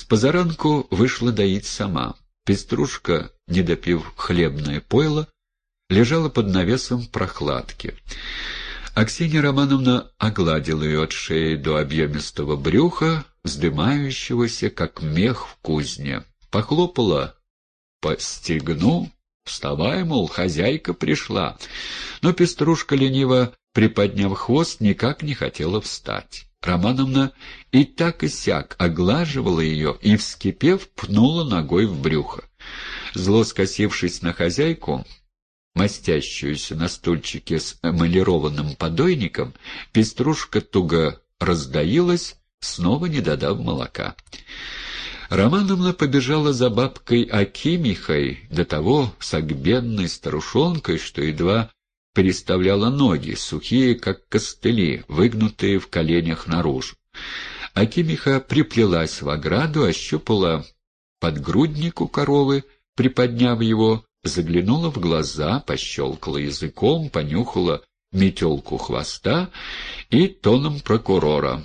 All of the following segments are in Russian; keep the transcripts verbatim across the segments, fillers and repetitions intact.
позаранку вышла доить сама. Пеструшка, не допив хлебное пойло, лежала под навесом прохладки. Аксинья Романовна огладила ее от шеи до объемистого брюха, вздымающегося, как мех в кузне. Похлопала по стегну. «Вставай, мол, хозяйка пришла». Но Пеструшка, лениво приподняв хвост, никак не хотела встать. Романовна и так и сяк оглаживала ее и, вскипев, пнула ногой в брюхо. Зло скосившись на хозяйку, мастящуюся на стульчике с эмалированным подойником, Пеструшка туго раздоилась, снова не додав молока. Романовна побежала за бабкой Акимихой, до того согбенной старушонкой, что едва переставляла ноги, сухие, как костыли, выгнутые в коленях наружу. Акимиха приплелась в ограду, ощупала подгрудник у коровы, приподняв его, заглянула в глаза, пощелкала языком, понюхала метелку хвоста и тоном прокурора: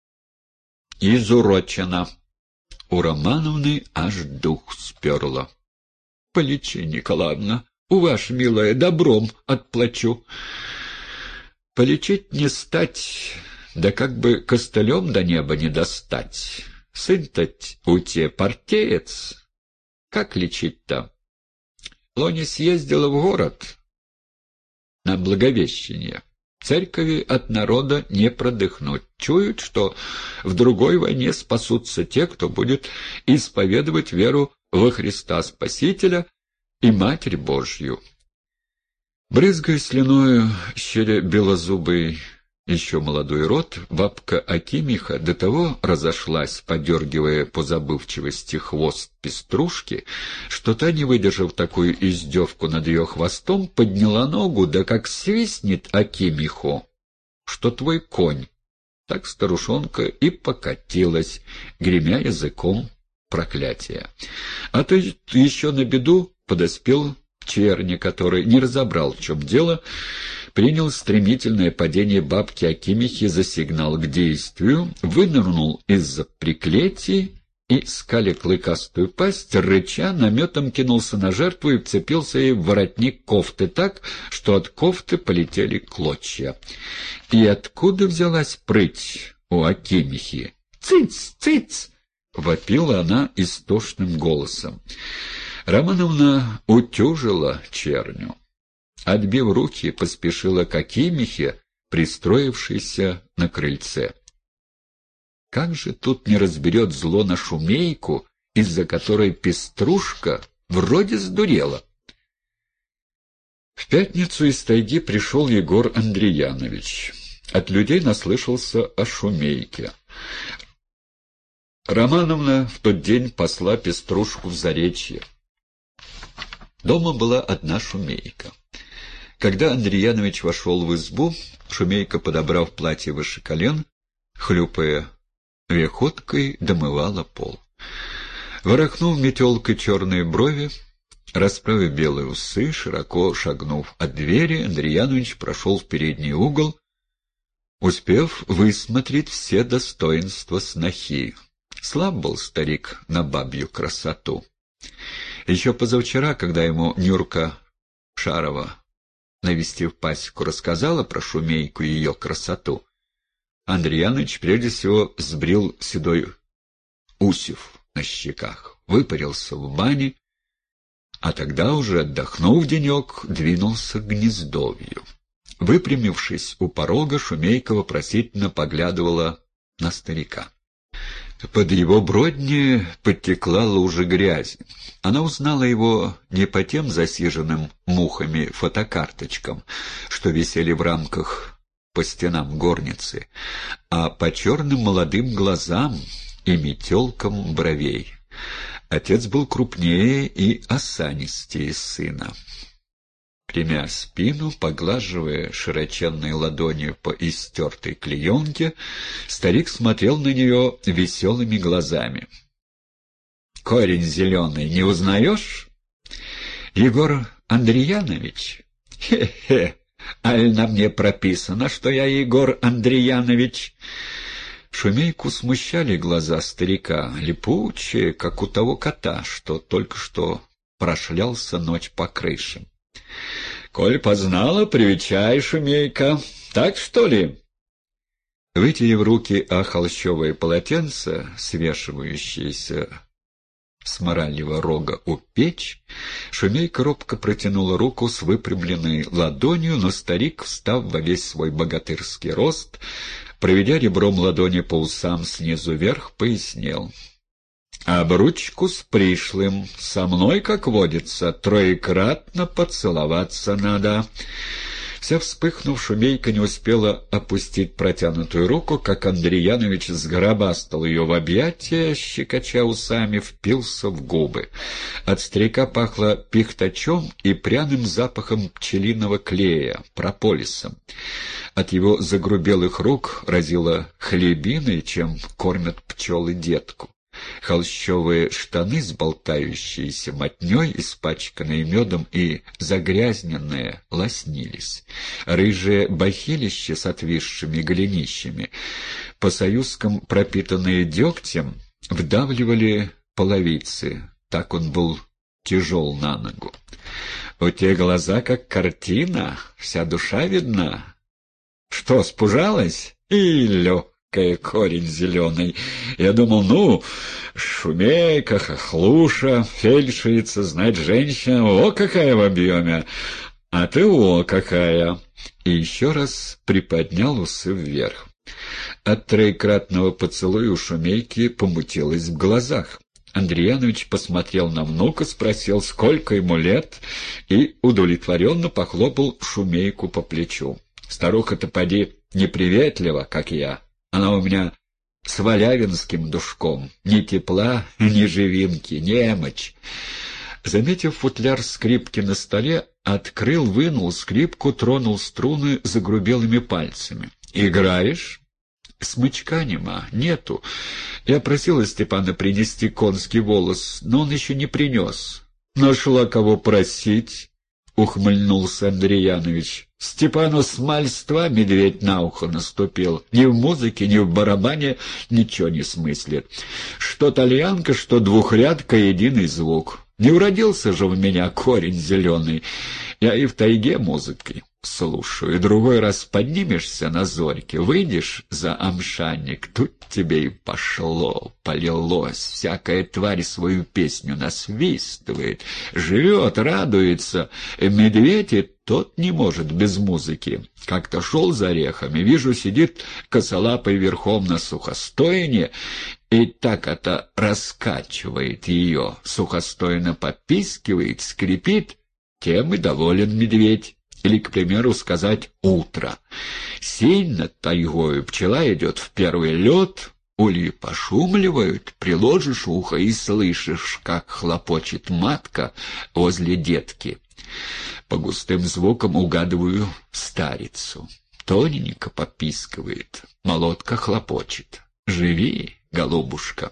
«Изурочена». У Романовны аж дух сперло. — Полечи, Николаевна, у вас, милая, добром отплачу. Полечить не стать, да как бы костылем до неба не достать. Сын-то у те партеец. Как лечить-то? Лоня съездила в город на Благовещение. Церкови от народа не продыхнуть. Чуют, что в другой войне спасутся те, кто будет исповедовать веру во Христа Спасителя и Матерь Божью. Брызгая слюною, щеря белозубый еще молодой рот, бабка Акимиха до того разошлась, подергивая по забывчивости хвост Пеструшки, что та, не выдержав такую издевку над ее хвостом, подняла ногу, да как свистнет Акимиху, что твой конь. Так старушонка и покатилась, гремя языком проклятия. А то еще на беду подоспел черни, который не разобрал, в чем дело, принял стремительное падение бабки Акимихи за сигнал к действию, вынырнул из-за приклетий и, скаля клыкастую пасть, рыча, наметом кинулся на жертву и вцепился ей в воротник кофты так, что от кофты полетели клочья. И откуда взялась прыть у Акимихи? «Цыц! Цыц!» — вопила она истошным голосом. Романовна утюжила черню. Отбив руки, поспешила к Акимихе, пристроившейся на крыльце. Как же тут не разберет зло на шумейку, из-за которой Пеструшка вроде сдурела? В пятницу из тайги пришел Егор Андреянович. От людей наслышался о шумейке. Романовна в тот день посла Пеструшку в Заречье. Дома была одна шумейка. Когда Андреянович вошел в избу, шумейка, подобрав платье выше колен, хлюпая веходкой, домывала пол. Ворохнув метелкой черные брови, расправив белые усы, широко шагнув от двери, Андреянович прошел в передний угол, успев высмотреть все достоинства снохи. Слаб был старик на бабью красоту. Еще позавчера, когда ему Нюрка Шарова, навестив пасеку, рассказала про шумейку и ее красоту, Андреяныч прежде всего сбрил седой усев на щеках, выпарился в бане, а тогда уже, отдохнув денек, двинулся к гнездовью. Выпрямившись у порога, шумейка вопросительно поглядывала на старика. Под его бродни подтекла лужа грязи. Она узнала его не по тем засиженным мухами фотокарточкам, что висели в рамках по стенам горницы, а по черным молодым глазам и метелкам бровей. Отец был крупнее и осанистее сына. Прямя спину, поглаживая широченной ладонью по истертой клеенке, старик смотрел на нее веселыми глазами. — Корень зеленый не узнаешь? — Егор Андреянович? — Хе-хе, аль на мне прописано, что я Егор Андреянович. Шумейку смущали глаза старика, липучие, как у того кота, что только что прошлялся ночь по крышам. — Коль познала, привечай, Шумейка. Так, что ли? Вытерев руки о холщовое полотенце, свешивающееся с морального рога у печь, Шумейка робко протянула руку с выпрямленной ладонью, но старик, встав во весь свой богатырский рост, проведя ребром ладони по усам снизу вверх, пояснил. — Об ручку с пришлым, со мной, как водится, троекратно поцеловаться надо. Вся вспыхнув, Шумейка не успела опустить протянутую руку, как Андрей Янович сгробастал ее в объятия, щекоча усами, впился в губы. От старика пахло пихтачом и пряным запахом пчелиного клея, прополисом. От его загрубелых рук разило хлебиной, чем кормят пчелы детку. Холщовые штаны с болтающейся мотней, испачканные медом и загрязненные, лоснились. Рыжие бахилища с отвисшими голенищами, по-союзкам пропитанные дегтем, вдавливали половицы. Так он был тяжел на ногу. «У тебя глаза как картина, вся душа видна. Что, спужалась? Илё!» корень зеленый. Я думал, ну, Шумейка, хохлуша, фельдшерица, знать женщина, о, какая в объеме, а ты о, какая. И еще раз приподнял усы вверх. От троекратного поцелуя у Шумейки помутилось в глазах. Андрей Янович посмотрел на внука, спросил, сколько ему лет, и удовлетворенно похлопал Шумейку по плечу. Старуха-то поди неприветлива, как я. Она у меня с валявинским душком. Ни тепла, ни живинки, немочь. Заметив футляр скрипки на столе, открыл, вынул скрипку, тронул струны загрубелыми пальцами. «Играешь?» «Смычка нема, нету. Я просила Степана принести конский волос, но он еще не принес». «Нашла кого просить?» — ухмыльнулся Андрей Янович. Степану с мальства медведь на ухо наступил. Ни в музыке, ни в барабане ничего не смыслит. Что тальянка, что двухрядка — единый звук. Не уродился же в меня корень зеленый. Я и в тайге музыкой слушаю. Другой раз поднимешься на зорьке, выйдешь за амшанник, тут тебе и пошло, полилось. Всякая тварь свою песню насвистывает, живет, радуется. Медведь и тот не может без музыки. Как-то шел за орехами, вижу, сидит косолапый верхом на сухостойне, и так это раскачивает ее, сухостойно попискивает, скрипит, тем и доволен медведь. Или, к примеру, сказать «утро». Сень над тайгою, пчела идет в первый лед, ульи пошумливают, приложишь ухо и слышишь, как хлопочет матка возле детки. По густым звукам угадываю старицу. Тоненько попискивает, молотка хлопочет. «Живи, голубушка».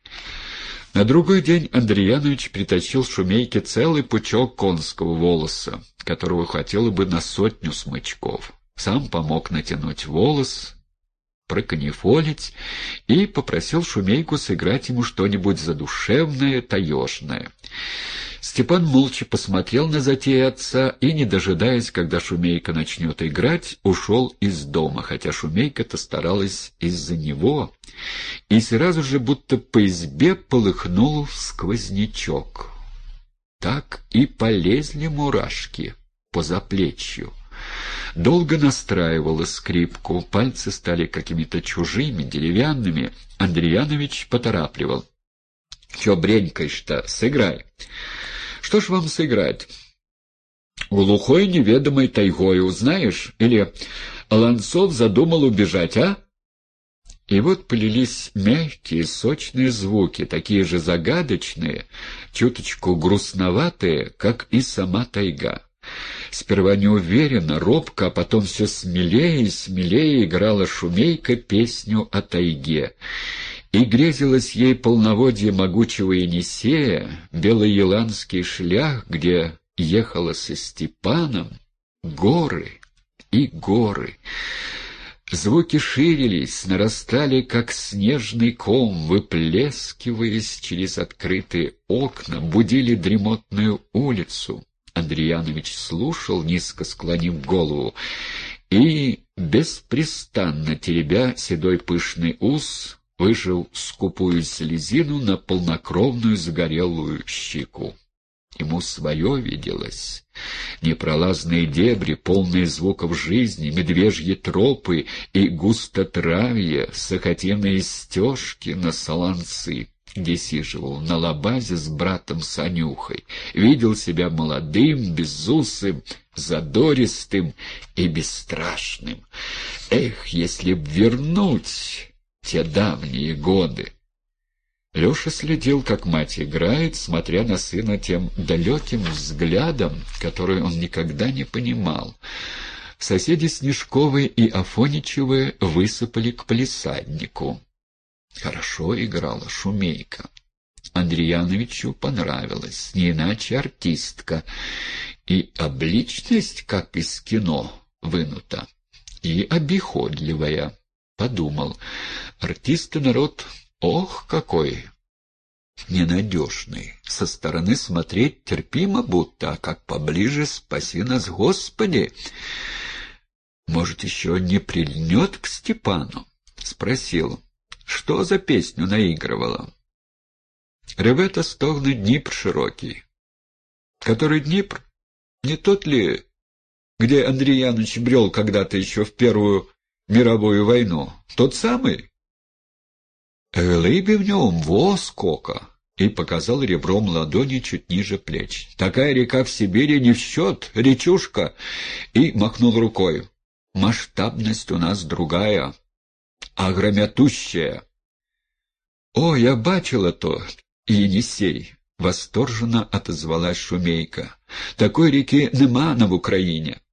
На другой день Андрей Янович притащил Шумейке целый пучок конского волоса, которого хватило бы на сотню смычков. Сам помог натянуть волос, проканифолить и попросил Шумейку сыграть ему что-нибудь задушевное, таежное. Степан молча посмотрел на затеи отца и, не дожидаясь, когда Шумейка начнет играть, ушел из дома, хотя Шумейка-то старалась из-за него, и сразу же будто по избе полыхнул сквознячок. Так и полезли мурашки по заплечью. Долго настраивала скрипку, пальцы стали какими-то чужими, деревянными. Андрей Янович поторапливал. — Чё бренькаешь-то? Сыграй. — Что ж вам сыграть? — Глухой неведомой тайгою, знаешь? Или Ланцов задумал убежать, а? И вот полились мягкие, сочные звуки, такие же загадочные, чуточку грустноватые, как и сама тайга. Сперва неуверенно, робко, а потом все смелее и смелее играла Шумейка песню о тайге. И грезилось ей полноводье могучего Енисея, белоеланский шлях, где ехала со Степаном, горы и горы. Звуки ширились, нарастали, как снежный ком, выплескиваясь через открытые окна, будили дремотную улицу. Андреянович слушал, низко склонив голову, и, беспрестанно теребя седой пышный ус, выжил скупую слезину на полнокровную загорелую щеку. Ему свое виделось. Непролазные дебри, полные звуков жизни, медвежьи тропы и густотравье, сахатиные стежки на Солонцы, где сиживал на лабазе с братом Санюхой, видел себя молодым, безусым, задористым и бесстрашным. Эх, если б вернуть те давние годы! Леша следил, как мать играет, смотря на сына тем далеким взглядом, который он никогда не понимал. Соседи Снежковы и Афоничевы высыпали к палисаднику. Хорошо играла Шумейка. Андреяновичу понравилось, не иначе артистка. И обличность, как из кино, вынута, и обиходливая. Подумал, артисты народ... Ох, какой ненадежный! Со стороны смотреть терпимо будто, а как поближе — спаси нас, Господи! Может, еще не прильнет к Степану? Спросил, что за песню наигрывала. Ревета стогны Днепр широкий. Который Днепр? Не тот ли, где Андрей Яныч брел когда-то еще в Первую мировую войну? Тот самый? «Лыбе в нем, во сколько!» и показал ребром ладони чуть ниже плеч. «Такая река в Сибири не в счет, речушка!» и махнул рукой. «Масштабность у нас другая, агромятущая». «О, я бачила то, Енисей!» — восторженно отозвалась Шумейка. «Такой реки нема на в Украине».